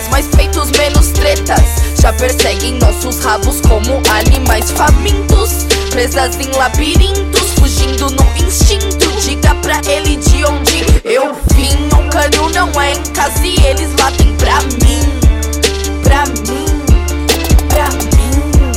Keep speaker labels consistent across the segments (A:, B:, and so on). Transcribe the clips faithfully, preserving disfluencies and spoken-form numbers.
A: tretas, mais peitos, menos tretas. Já perseguem nossos rabos como animais famintos, presas em labirintos, fugindo no instinto. Diga pra ele de onde eu vim. O canil não é em casa e eles latem pra mim. Pra mim, pra mim.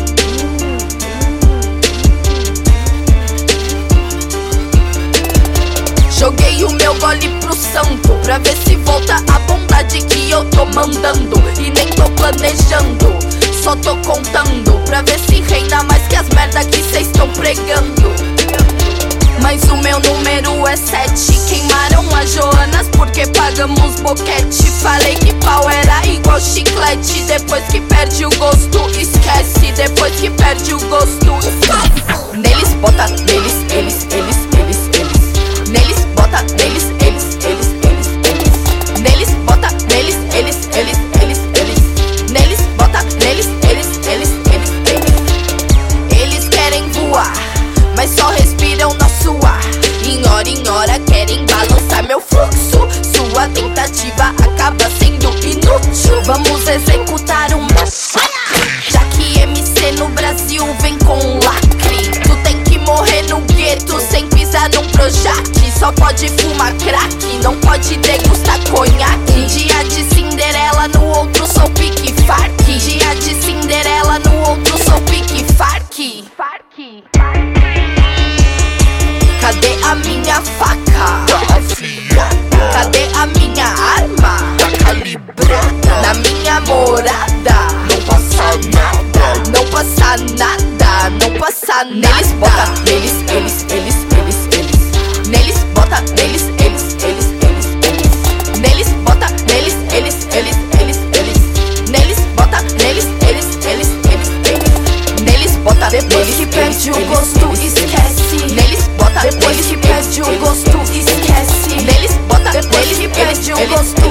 A: Joguei o meu gole pro santo, pra ver se volta a bondade que eu tô mandando. E nem tô planejando, só tô contando, pra ver se reina mais que as merda que cês tão pregando. Mas o meu número é sete. Queimaram as Joanas porque pagamos boquete. Falei que pau era igual chiclete. Depois que perde o gosto, esquece. Depois que perde o gosto, esquece. Neles bota, neles, eles, eles, eles, eles. Neles bota, neles, eles, eles, eles, eles. Neles bota, neles, eles, eles, eles, eles. Neles bota, neles, eles, eles, eles, eles. Eles querem voar, mas só respiram nosso ar. Em hora em hora querem balançar meu fluxo. Sua tentativa acaba sendo inútil. Vamos executar um massacre, já que M C no Brasil vem com lacre. Tu tem que morrer no gueto sem pisar num Projac. Só pode fumar crack, não pode degustar conhaque. Um dia de Cinderela, no outro sou pique farque. Dia de Cinderela, no outro sou pique farque. Farque. Cadê a minha faca?
B: Tá afiada.
A: Cadê a minha arma?
B: Tá calibrada.
A: Na minha morada
B: Não passa nada.
A: não passa nada, não passa nada. Neles bota, neles, eles, eles, eles, eles. Neles bota, neles, eles, eles, eles, eles. Neles bota, neles, eles, eles, eles, eles. Neles bota, neles, eles, eles, eles, eles. Neles bota, depois que perde o gosto, esquece. Neles bota, depois que perde o gosto, esquece. Neles bota, depois que perde o gosto,